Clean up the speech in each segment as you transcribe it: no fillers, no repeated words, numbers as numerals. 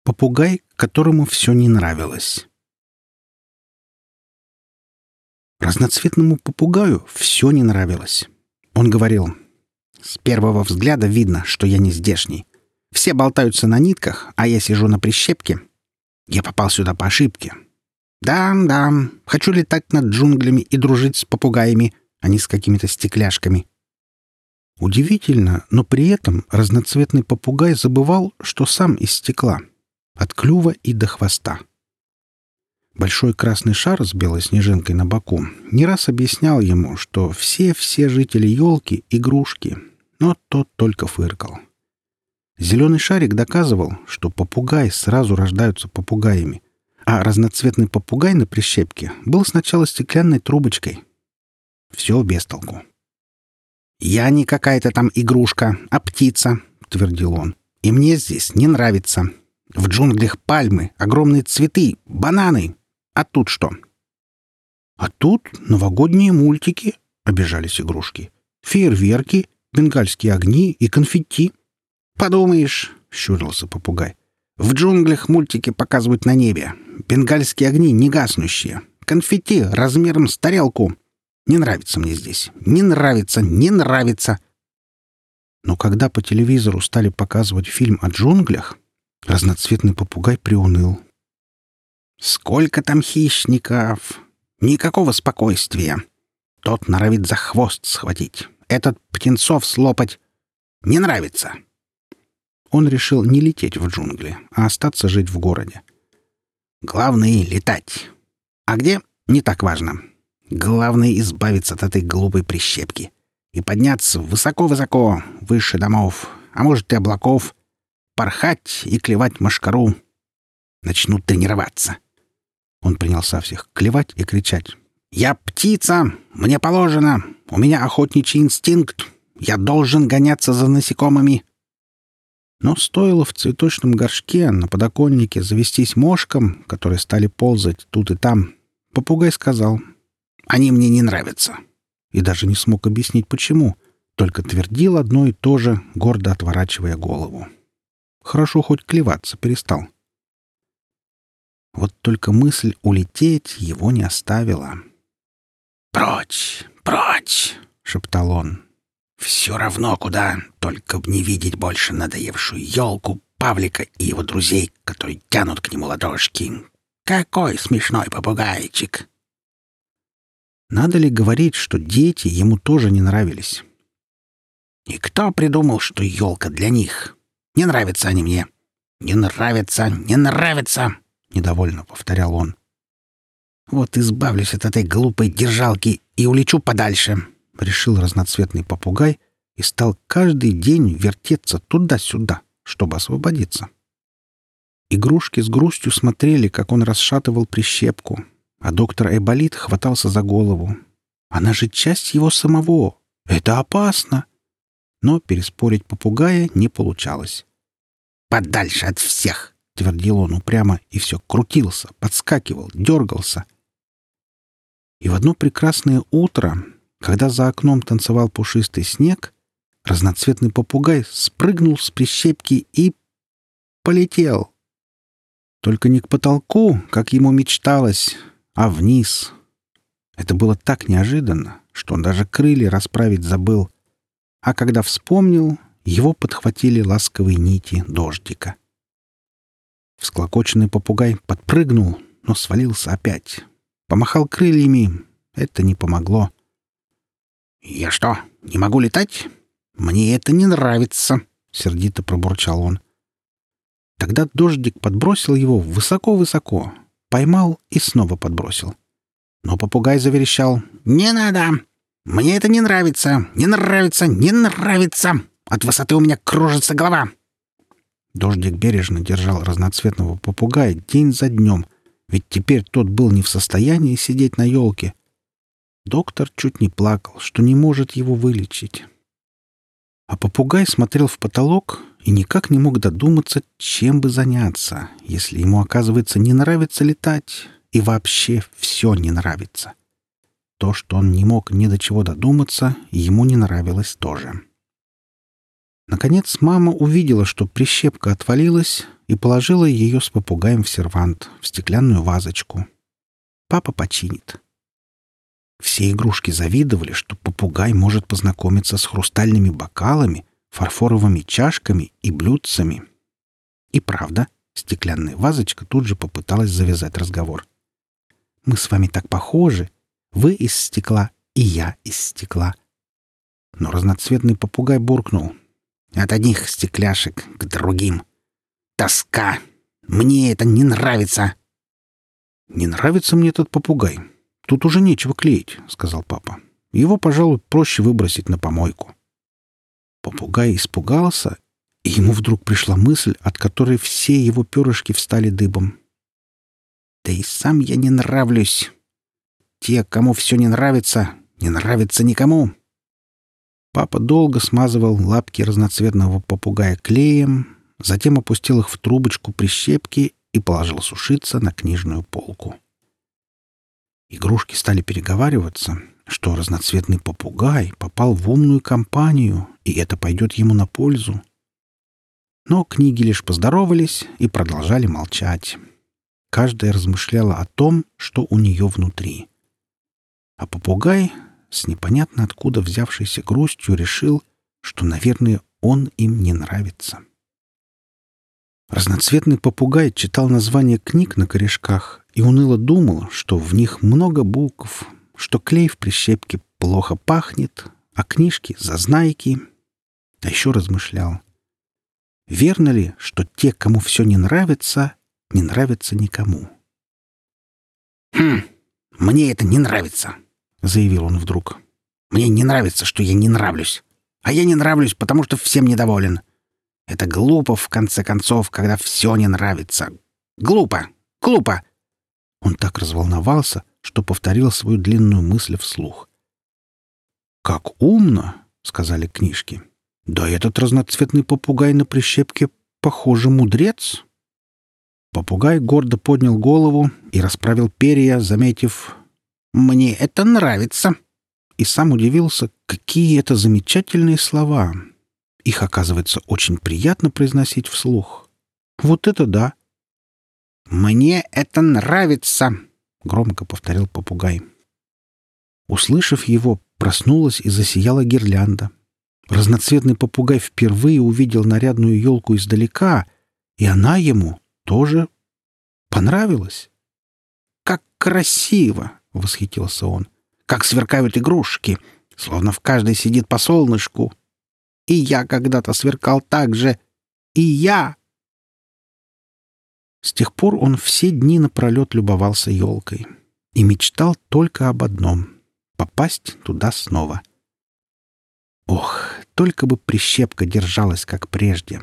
Попугай, которому все не нравилось. Разноцветному попугаю все не нравилось. Он говорил: «С первого взгляда видно, что я не здешний. Все болтаются на нитках, а я сижу на прищепке. Я попал сюда по ошибке. Да, хочу летать над джунглями и дружить с попугаями, а не с какими-то стекляшками». Удивительно, но при этом разноцветный попугай забывал, что сам из стекла. От клюва и до хвоста. Большой красный шар с белой снежинкой на боку не раз объяснял ему, что все жители елки — игрушки, но тот только фыркал. Зеленый шарик доказывал, что попугаи сразу рождаются попугаями, а разноцветный попугай на прищепке был сначала стеклянной трубочкой. Все без толку. «Я не какая-то там игрушка, а птица», — твердил он, — «и мне здесь не нравится. В джунглях пальмы, огромные цветы, бананы. А тут что?» «А тут новогодние мультики», — обижались игрушки. «Фейерверки, бенгальские огни и конфетти». «Подумаешь», — щурился попугай, — «в джунглях мультики показывают на небе. Бенгальские огни не гаснущие. Конфетти размером с тарелку. Не нравится мне здесь. Не нравится, не нравится». Но когда по телевизору стали показывать фильм о джунглях, разноцветный попугай приуныл. «Сколько там хищников! Никакого спокойствия! Тот норовит за хвост схватить, этот птенцов слопать. Не нравится!» Он решил не лететь в джунгли, а остаться жить в городе. «Главное — летать. А где — не так важно. Главное — избавиться от этой глупой прищепки и подняться высоко-высоко, выше домов, а может и облаков, порхать и клевать мошкару. Начну тренироваться». Он принялся всех клевать и кричать: «Я птица! Мне положено! У меня охотничий инстинкт! Я должен гоняться за насекомыми!» Но стоило в цветочном горшке на подоконнике завестись мошкам, которые стали ползать тут и там, попугай сказал: «Они мне не нравятся». И даже не смог объяснить, почему, только твердил одно и то же, гордо отворачивая голову. Хорошо хоть клеваться перестал. Вот только мысль улететь его не оставила. «Прочь, прочь!» — шептал он. «Все равно куда, только б не видеть больше надоевшую елку, Павлика и его друзей, которые тянут к нему ладошки. Какой смешной попугайчик!» Надо ли говорить, что дети ему тоже не нравились? «И кто придумал, что елка для них? Не нравятся они мне! Не нравятся, не нравятся!» — недовольно повторял он. «Вот избавлюсь от этой глупой держалки и улечу подальше», — решил разноцветный попугай и стал каждый день вертеться туда-сюда, чтобы освободиться. Игрушки с грустью смотрели, как он расшатывал прищепку, а доктор Айболит хватался за голову. «Она же часть его самого! Это опасно!» Но переспорить попугая не получалось. «Подальше от всех!» — твердил он упрямо, и все крутился, подскакивал, дергался. И в одно прекрасное утро, когда за окном танцевал пушистый снег, разноцветный попугай спрыгнул с прищепки и полетел. Только не к потолку, как ему мечталось, а вниз. Это было так неожиданно, что он даже крылья расправить забыл. А когда вспомнил, его подхватили ласковые нити дождика. Всклокоченный попугай подпрыгнул, но свалился опять. Помахал крыльями. Это не помогло. «Я что, не могу летать? Мне это не нравится», — сердито пробурчал он. Тогда дождик подбросил его высоко-высоко, поймал и снова подбросил. Но попугай заверещал: «Не надо! Мне это не нравится! Не нравится! Не нравится! От высоты у меня кружится голова!» Дождик бережно держал разноцветного попугая день за днем, ведь теперь тот был не в состоянии сидеть на елке. Доктор чуть не плакал, что не может его вылечить. А попугай смотрел в потолок и никак не мог додуматься, чем бы заняться, если ему, оказывается, не нравится летать, и вообще все не нравится. То, что он не мог ни до чего додуматься, ему не нравилось тоже. Наконец мама увидела, что прищепка отвалилась, и положила ее с попугаем в сервант, в стеклянную вазочку. Папа починит. Все игрушки завидовали, что попугай может познакомиться с хрустальными бокалами, фарфоровыми чашками и блюдцами. И правда, стеклянная вазочка тут же попыталась завязать разговор. «Мы с вами так похожи. Вы из стекла, и я из стекла». Но разноцветный попугай буркнул: «От одних стекляшек к другим. Тоска! Мне это не нравится!» «Не нравится мне этот попугай. Тут уже нечего клеить», — сказал папа. «Его, пожалуй, проще выбросить на помойку». Попугай испугался, и ему вдруг пришла мысль, от которой все его перышки встали дыбом. «Да и сам я не нравлюсь. Те, кому все не нравится никому». Папа долго смазывал лапки разноцветного попугая клеем, затем опустил их в трубочку прищепки и положил сушиться на книжную полку. Игрушки стали переговариваться, что разноцветный попугай попал в умную компанию, и это пойдет ему на пользу. Но книги лишь поздоровались и продолжали молчать. Каждая размышляла о том, что у нее внутри. А попугай с непонятно откуда взявшейся грустью решил, что, наверное, он им не нравится. Разноцветный попугай читал названия книг на корешках и уныло думал, что в них много букв, что клей в прищепке плохо пахнет, а книжки — зазнайки. А еще размышлял: верно ли, что те, кому все не нравится никому? «Мне это не нравится», — заявил он вдруг. «Мне не нравится, что я не нравлюсь. А я не нравлюсь, потому что всем недоволен. Это глупо, в конце концов, когда все не нравится. Глупо! Глупо!» Он так разволновался, что повторил свою длинную мысль вслух. «Как умно!» — сказали книжки. «Да этот разноцветный попугай на прищепке, похоже, мудрец». Попугай гордо поднял голову и расправил перья, заметив: «Мне это нравится!» И сам удивился, какие это замечательные слова. Их, оказывается, очень приятно произносить вслух. Вот это да! «Мне это нравится!» — громко повторил попугай. Услышав его, проснулась и засияла гирлянда. Разноцветный попугай впервые увидел нарядную елку издалека, и она ему тоже понравилась. «Как красиво!» — восхитился он. «Как сверкают игрушки, словно в каждой сидит по солнышку. И я когда-то сверкал так же. И я!» С тех пор он все дни напролет любовался елкой и мечтал только об одном — попасть туда снова. Ох, только бы прищепка держалась, как прежде.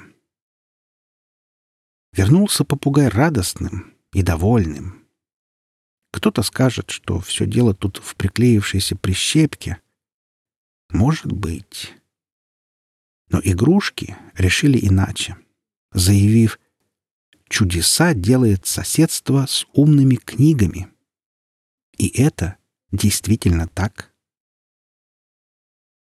Вернулся попугай радостным и довольным. Кто-то скажет, что все дело тут в приклеившейся прищепке. Может быть. Но игрушки решили иначе, заявив: чудеса делает соседство с умными книгами. И это действительно так.